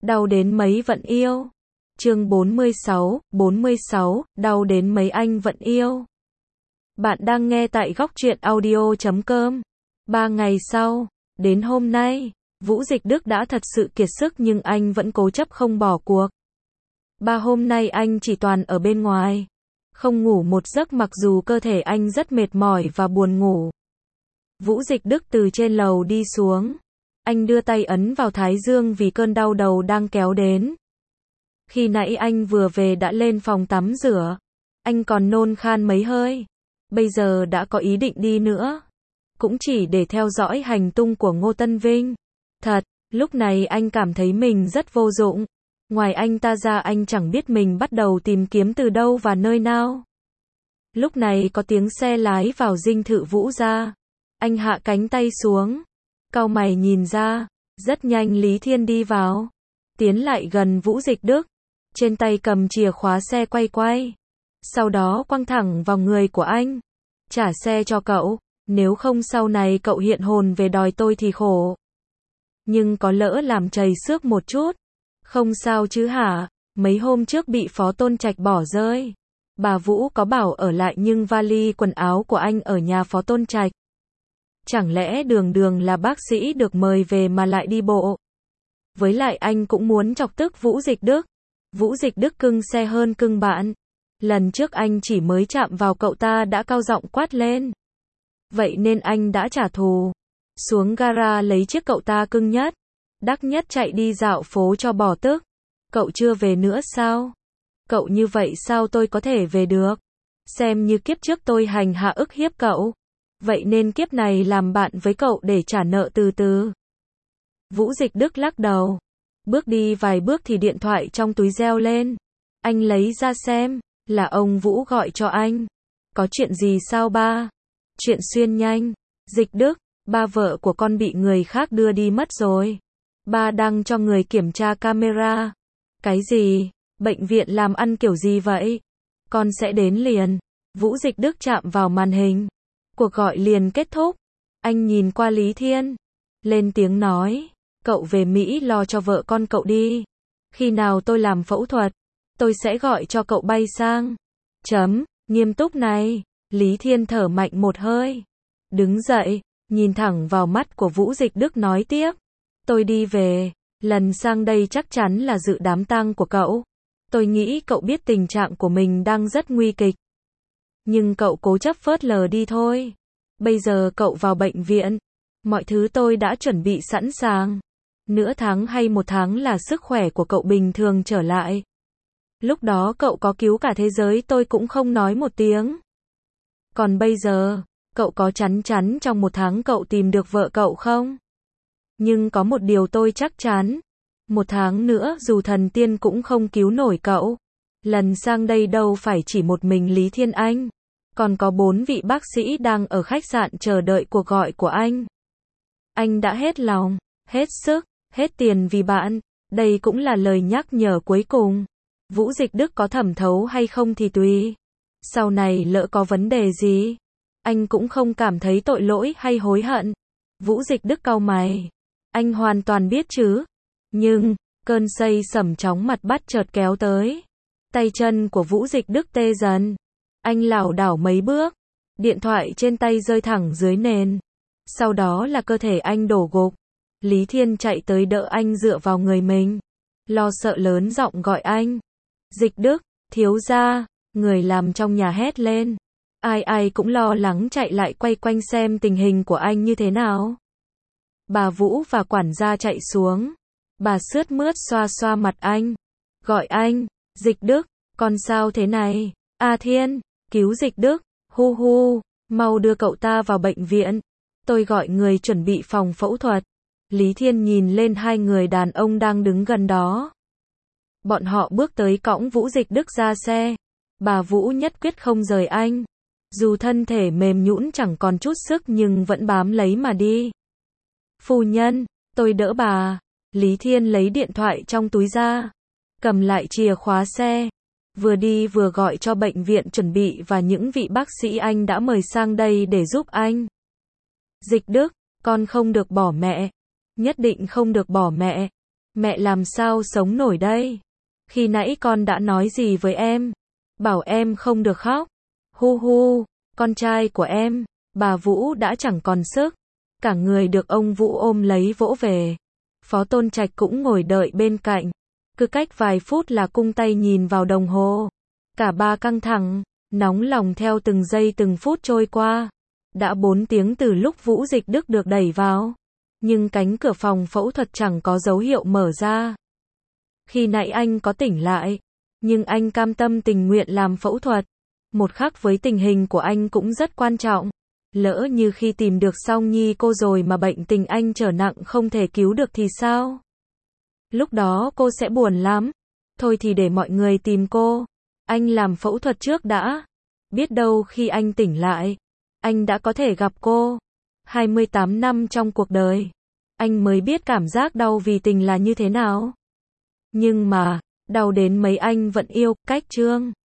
đau đến mấy vẫn yêu. Chương 46, đau đến mấy anh vẫn yêu. Bạn đang nghe tại góc truyện audio.com. 3 ngày sau, đến hôm nay, Vũ Dịch Đức đã thật sự kiệt sức nhưng anh vẫn cố chấp không bỏ cuộc. 3 hôm nay anh chỉ toàn ở bên ngoài, không ngủ một giấc mặc dù cơ thể anh rất mệt mỏi và buồn ngủ. Vũ Dịch Đức từ trên lầu đi xuống. Anh đưa tay ấn vào thái dương vì cơn đau đầu đang kéo đến. Khi nãy anh vừa về đã lên phòng tắm rửa. Anh còn nôn khan mấy hơi. Bây giờ đã có ý định đi nữa. Cũng chỉ để theo dõi hành tung của Ngô Tân Vinh. Thật, lúc này anh cảm thấy mình rất vô dụng. Ngoài anh ta ra anh chẳng biết mình bắt đầu tìm kiếm từ đâu và nơi nào. Lúc này có tiếng xe lái vào dinh thự Vũ gia. Anh hạ cánh tay xuống. Cau mày nhìn ra. Rất nhanh Lý Thiên đi vào. Tiến lại gần Vũ Dịch Đức. Trên tay cầm chìa khóa xe quay. Sau đó quăng thẳng vào người của anh. Trả xe cho cậu. Nếu không sau này cậu hiện hồn về đòi tôi thì khổ. Nhưng có lỡ làm trầy xước một chút. Không sao chứ hả? Mấy hôm trước bị Phó Tôn Trạch bỏ rơi. Bà Vũ có bảo ở lại nhưng vali quần áo của anh ở nhà Phó Tôn Trạch. Chẳng lẽ đường là bác sĩ được mời về mà lại đi bộ? Với lại anh cũng muốn chọc tức Vũ Dịch Đức. Vũ Dịch Đức cưng xe hơn cưng bạn. Lần trước anh chỉ mới chạm vào cậu ta đã cao giọng quát lên. Vậy nên anh đã trả thù. Xuống gara lấy chiếc cậu ta cưng nhất. Đắc nhất chạy đi dạo phố cho bỏ tức. Cậu chưa về nữa sao? Cậu như vậy sao tôi có thể về được? Xem như kiếp trước tôi hành hạ ức hiếp cậu. Vậy nên kiếp này làm bạn với cậu để trả nợ từ từ. Vũ Dịch Đức lắc đầu. Bước đi vài bước thì điện thoại trong túi reo lên. Anh lấy ra xem. Là ông Vũ gọi cho anh. Có chuyện gì sao ba? Chuyện xuyên nhanh. Dịch Đức, ba vợ của con bị người khác đưa đi mất rồi. Ba đang cho người kiểm tra camera. Cái gì? Bệnh viện làm ăn kiểu gì vậy? Con sẽ đến liền. Vũ Dịch Đức chạm vào màn hình. Cuộc gọi liền kết thúc. Anh nhìn qua Lý Thiên. Lên tiếng nói. Cậu về Mỹ lo cho vợ con cậu đi. Khi nào tôi làm phẫu thuật, tôi sẽ gọi cho cậu bay sang. Nghiêm túc này. Lý Thiên thở mạnh một hơi. Đứng dậy, nhìn thẳng vào mắt của Vũ Dịch Đức nói tiếp. Tôi đi về. Lần sang đây chắc chắn là dự đám tang của cậu. Tôi nghĩ cậu biết tình trạng của mình đang rất nguy kịch. Nhưng cậu cố chấp phớt lờ đi thôi. Bây giờ cậu vào bệnh viện. Mọi thứ tôi đã chuẩn bị sẵn sàng. Nửa tháng hay 1 tháng là sức khỏe của cậu bình thường trở lại. Lúc đó cậu có cứu cả thế giới tôi cũng không nói một tiếng. Còn bây giờ, cậu có chắn trong 1 tháng cậu tìm được vợ cậu không? Nhưng có một điều tôi chắc chắn. 1 tháng nữa dù thần tiên cũng không cứu nổi cậu. Lần sang đây đâu phải chỉ một mình Lý Thiên Anh. Còn có 4 vị bác sĩ đang ở khách sạn chờ đợi cuộc gọi của anh. Anh đã hết lòng, hết sức, hết tiền vì bạn. Đây cũng là lời nhắc nhở cuối cùng. Vũ Dịch Đức có thẩm thấu hay không thì tùy. Sau này lỡ có vấn đề gì, anh cũng không cảm thấy tội lỗi hay hối hận. Vũ Dịch Đức cau mày. Anh hoàn toàn biết chứ. Nhưng, cơn say sẩm chóng mặt bắt chợt kéo tới. Tay chân của Vũ Dịch Đức tê dần. Anh lảo đảo mấy bước. Điện thoại trên tay rơi thẳng dưới nền. Sau đó là cơ thể anh đổ gục. Lý Thiên chạy tới đỡ anh dựa vào người mình. Lo sợ lớn giọng gọi anh. Dịch Đức, thiếu gia. Người làm trong nhà hét lên. Ai cũng lo lắng chạy lại quay quanh xem tình hình của anh như thế nào. Bà Vũ và quản gia chạy xuống. Bà sướt mướt xoa xoa mặt anh. Gọi anh. Dịch Đức, con sao thế này? A Thiên, cứu Dịch Đức. Hu, mau đưa cậu ta vào bệnh viện. Tôi gọi người chuẩn bị phòng phẫu thuật. Lý Thiên nhìn lên 2 người đàn ông đang đứng gần đó. Bọn họ bước tới cõng Vũ Dịch Đức ra xe. Bà Vũ nhất quyết không rời anh. Dù thân thể mềm nhũn chẳng còn chút sức nhưng vẫn bám lấy mà đi. Phu nhân, tôi đỡ bà. Lý Thiên lấy điện thoại trong túi ra. Cầm lại chìa khóa xe. Vừa đi vừa gọi cho bệnh viện chuẩn bị và những vị bác sĩ anh đã mời sang đây để giúp anh. Dịch Đức, con không được bỏ mẹ. Nhất định không được bỏ mẹ. Mẹ làm sao sống nổi đây? Khi nãy con đã nói gì với em? Bảo em không được khóc. Hu hu, con trai của em, bà Vũ đã chẳng còn sức. Cả người được ông Vũ ôm lấy vỗ về. Phó Tôn Trạch cũng ngồi đợi bên cạnh. Cứ cách vài phút là cung tay nhìn vào đồng hồ. Cả ba căng thẳng, nóng lòng theo từng giây từng phút trôi qua. Đã 4 tiếng từ lúc Vũ Dịch Đức được đẩy vào. Nhưng cánh cửa phòng phẫu thuật chẳng có dấu hiệu mở ra. Khi nãy anh có tỉnh lại, nhưng anh cam tâm tình nguyện làm phẫu thuật. Một khắc với tình hình của anh cũng rất quan trọng. Lỡ như khi tìm được Song Nhi cô rồi mà bệnh tình anh trở nặng không thể cứu được thì sao? Lúc đó cô sẽ buồn lắm. Thôi thì để mọi người tìm cô. Anh làm phẫu thuật trước đã. Biết đâu khi anh tỉnh lại, anh đã có thể gặp cô. 28 năm trong cuộc đời, anh mới biết cảm giác đau vì tình là như thế nào. Nhưng mà, đau đến mấy anh vẫn yêu, cách chương.